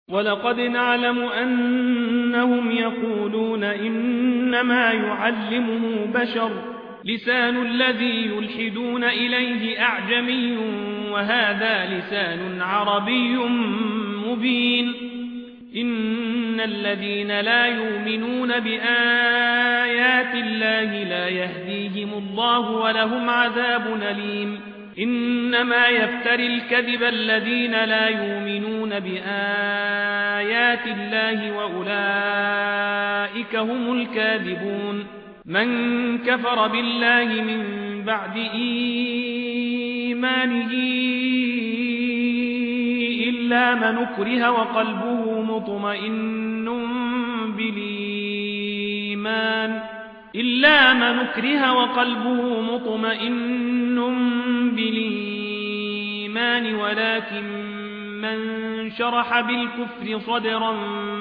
ولقد نعلم أنهم يقولون إنما يعلمه بشر لسان الذي يلحدون إليه أعجمي وهذا لسان عربي مبين إن الذين لا يؤمنون بآيات الله لا يهديهم الله ولهم عذاب أليم إنما يفتري الكذب الذين لا يؤمنون بآيات الله وأولئك هم الكاذبون من كفر بالله من بعد إيمانه إلا من أكره وقلبه مطمئن بالإيمان ولكن من شرح بالكفر صدرا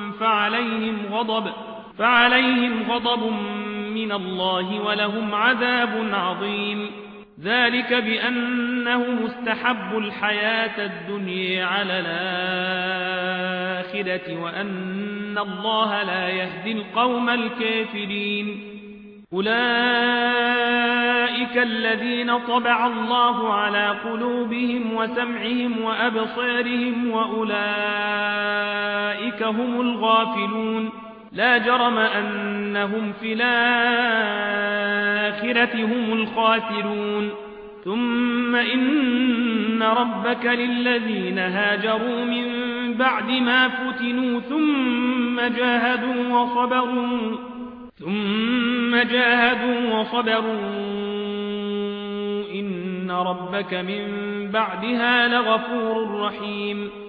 فعليهم غضب من الله ولهم عذاب عظيم ذلك بأنه مستحب الحياة الدنيا على الآخرة وأن الله لا يهدي القوم الكافرين أولئك الذين طبع الله على قلوبهم وسمعهم وأبصارهم وأولئك هم الغافلون لا جرم أنهم في الآخرة هم الخاسرون ثم إن ربك للذين هاجروا من بعد ما فتنوا ثم جاهدوا وصبروا إن ربك من بعدها لغفور رحيم